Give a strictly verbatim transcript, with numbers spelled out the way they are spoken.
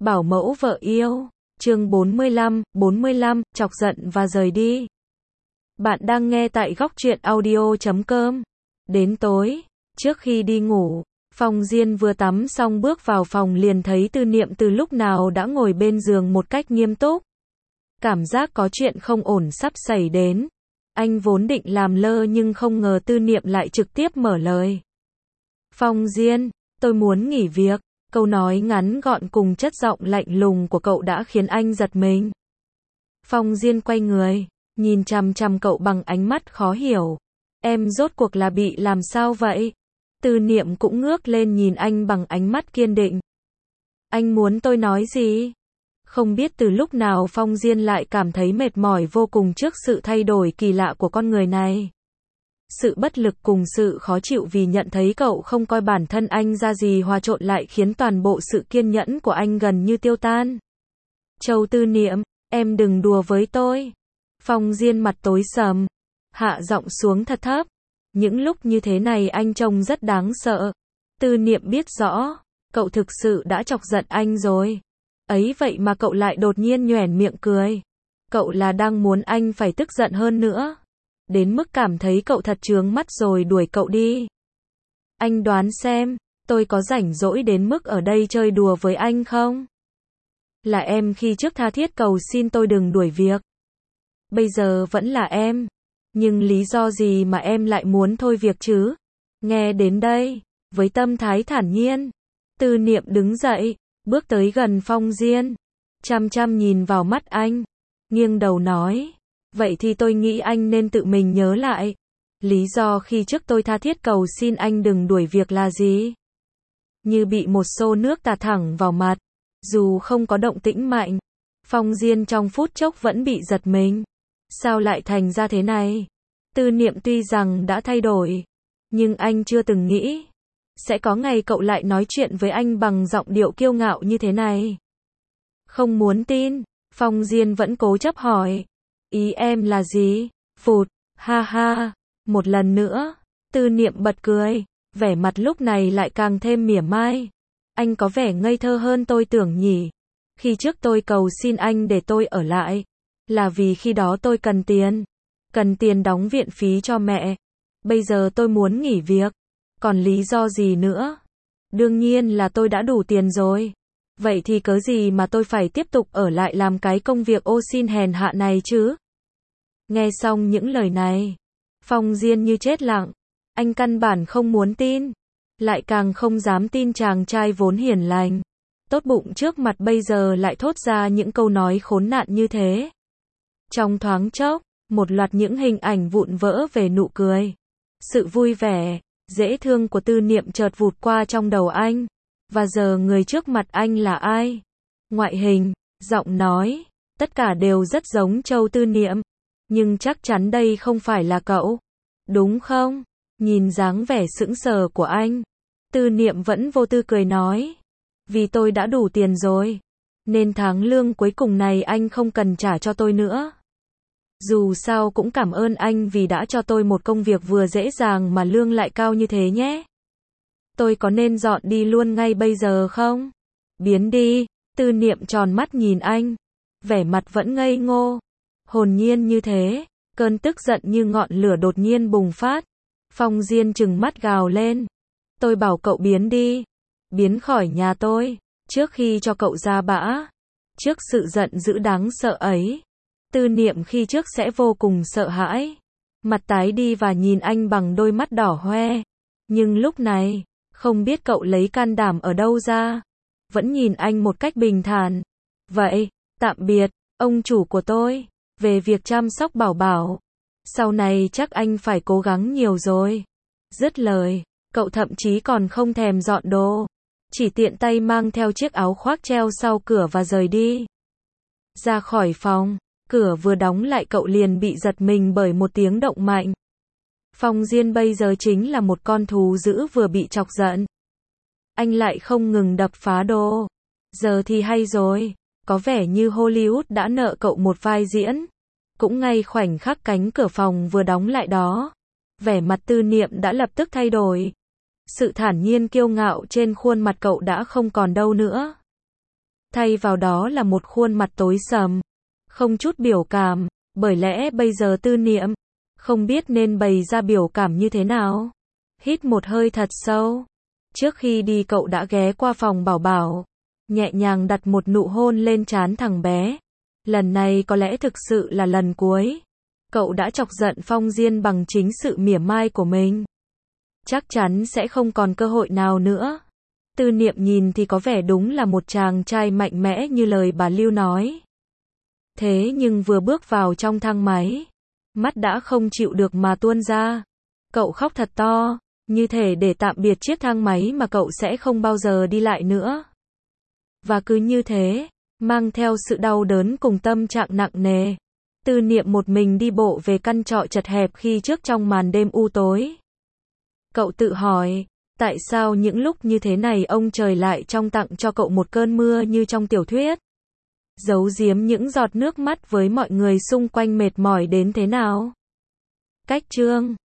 Bảo mẫu vợ yêu. Chương bốn mươi lăm, bốn mươi lăm, chọc giận và rời đi. Bạn đang nghe tại góc truyện audio chấm com. Đến tối, trước khi đi ngủ, Phong Diên vừa tắm xong bước vào phòng liền thấy Tư Niệm từ lúc nào đã ngồi bên giường một cách nghiêm túc. Cảm giác có chuyện không ổn sắp xảy đến. Anh vốn định làm lơ nhưng không ngờ Tư Niệm lại trực tiếp mở lời. Phong Diên, tôi muốn nghỉ việc. Câu nói ngắn gọn cùng chất giọng lạnh lùng của cậu đã khiến anh giật mình. Phong Diên quay người, nhìn chằm chằm cậu bằng ánh mắt khó hiểu. Em rốt cuộc là bị làm sao vậy? Tư Niệm cũng ngước lên nhìn anh bằng ánh mắt kiên định. Anh muốn tôi nói gì? Không biết từ lúc nào Phong Diên lại cảm thấy mệt mỏi vô cùng trước sự thay đổi kỳ lạ của con người này. Sự bất lực cùng sự khó chịu vì nhận thấy cậu không coi bản thân anh ra gì hòa trộn lại khiến toàn bộ sự kiên nhẫn của anh gần như tiêu tan. Châu Tư Niệm, em đừng đùa với tôi. Phong Diên mặt tối sầm, hạ giọng xuống thật thấp. Những lúc như thế này anh trông rất đáng sợ. Tư Niệm biết rõ, cậu thực sự đã chọc giận anh rồi. Ấy vậy mà cậu lại đột nhiên nhoẻn miệng cười. Cậu là đang muốn anh phải tức giận hơn nữa. Đến mức cảm thấy cậu thật chướng mắt rồi đuổi cậu đi. Anh đoán xem, tôi có rảnh rỗi đến mức ở đây chơi đùa với anh không? Là em khi trước tha thiết cầu xin tôi đừng đuổi việc. Bây giờ vẫn là em. Nhưng lý do gì mà em lại muốn thôi việc chứ? Nghe đến đây, với tâm thái thản nhiên, Tư Niệm đứng dậy, bước tới gần Phong Diên, chăm chăm nhìn vào mắt anh, nghiêng đầu nói. Vậy thì tôi nghĩ anh nên tự mình nhớ lại. Lý do khi trước tôi tha thiết cầu xin anh đừng đuổi việc là gì? Như bị một xô nước tạt thẳng vào mặt. Dù không có động tĩnh mạnh, Phong Diên trong phút chốc vẫn bị giật mình. Sao lại thành ra thế này? Tư Niệm tuy rằng đã thay đổi, nhưng anh chưa từng nghĩ sẽ có ngày cậu lại nói chuyện với anh bằng giọng điệu kiêu ngạo như thế này. Không muốn tin, Phong Diên vẫn cố chấp hỏi. Ý em là gì? Phụt, ha ha, một lần nữa, Tư Niệm bật cười, vẻ mặt lúc này lại càng thêm mỉa mai. Anh có vẻ ngây thơ hơn tôi tưởng nhỉ. Khi trước tôi cầu xin anh để tôi ở lại, là vì khi đó tôi cần tiền, cần tiền đóng viện phí cho mẹ. Bây giờ tôi muốn nghỉ việc, còn lý do gì nữa? Đương nhiên là tôi đã đủ tiền rồi. Vậy thì cớ gì mà tôi phải tiếp tục ở lại làm cái công việc ô xin hèn hạ này chứ? Nghe xong những lời này, Phong Diên như chết lặng. Anh căn bản không muốn tin, lại càng không dám tin chàng trai vốn hiền lành, tốt bụng trước mặt bây giờ lại thốt ra những câu nói khốn nạn như thế. Trong thoáng chốc, một loạt những hình ảnh vụn vỡ về nụ cười, sự vui vẻ, dễ thương của Tư Niệm chợt vụt qua trong đầu anh. Và giờ người trước mặt anh là ai? Ngoại hình, giọng nói, tất cả đều rất giống Châu Tư Niệm. Nhưng chắc chắn đây không phải là cậu, đúng không? Nhìn dáng vẻ sững sờ của anh, Tư Niệm vẫn vô tư cười nói. Vì tôi đã đủ tiền rồi, nên tháng lương cuối cùng này anh không cần trả cho tôi nữa. Dù sao cũng cảm ơn anh vì đã cho tôi một công việc vừa dễ dàng mà lương lại cao như thế nhé. Tôi có nên dọn đi luôn ngay bây giờ không? Biến đi, Tư Niệm tròn mắt nhìn anh, vẻ mặt vẫn ngây ngô, hồn nhiên như thế. Cơn tức giận như ngọn lửa đột nhiên bùng phát. Phong Diên trừng mắt gào lên. Tôi bảo cậu biến đi, biến khỏi nhà tôi, trước khi cho cậu ra bã. Trước sự giận dữ đáng sợ ấy, Tư Niệm khi trước sẽ vô cùng sợ hãi, mặt tái đi và nhìn anh bằng đôi mắt đỏ hoe. Nhưng lúc này, không biết cậu lấy can đảm ở đâu ra, vẫn nhìn anh một cách bình thản. Vậy, tạm biệt, ông chủ của tôi, về việc chăm sóc Bảo Bảo. Sau này chắc anh phải cố gắng nhiều rồi. Dứt lời, cậu thậm chí còn không thèm dọn đồ, chỉ tiện tay mang theo chiếc áo khoác treo sau cửa và rời đi. Ra khỏi phòng, cửa vừa đóng lại cậu liền bị giật mình bởi một tiếng động mạnh. Phong Diên bây giờ chính là một con thú dữ vừa bị chọc giận. Anh lại không ngừng đập phá đồ. Giờ thì hay rồi, có vẻ như Hollywood đã nợ cậu một vai diễn. Cũng ngay khoảnh khắc cánh cửa phòng vừa đóng lại đó, vẻ mặt Tư Niệm đã lập tức thay đổi. Sự thản nhiên kiêu ngạo trên khuôn mặt cậu đã không còn đâu nữa. thay vào đó là một khuôn mặt tối sầm, không chút biểu cảm, bởi lẽ bây giờ Tư Niệm không biết nên bày ra biểu cảm như thế nào. Hít một hơi thật sâu. Trước khi đi cậu đã ghé qua phòng Bảo Bảo, nhẹ nhàng đặt một nụ hôn lên trán thằng bé. Lần này có lẽ thực sự là lần cuối. Cậu đã chọc giận Phong Diên bằng chính sự mỉa mai của mình. Chắc chắn sẽ không còn cơ hội nào nữa. Tư Niệm nhìn thì có vẻ đúng là một chàng trai mạnh mẽ như lời bà Lưu nói. Thế nhưng vừa bước vào trong thang máy, mắt đã không chịu được mà tuôn ra. Cậu khóc thật to, như thể để tạm biệt chiếc thang máy mà cậu sẽ không bao giờ đi lại nữa. Và cứ như thế, mang theo sự đau đớn cùng tâm trạng nặng nề, Tư Niệm một mình đi bộ về căn trọ chật hẹp khi trước trong màn đêm u tối. Cậu tự hỏi, tại sao những lúc như thế này ông trời lại trong tặng cho cậu một cơn mưa như trong tiểu thuyết? Giấu giếm những giọt nước mắt với mọi người xung quanh mệt mỏi đến thế nào? Cách chương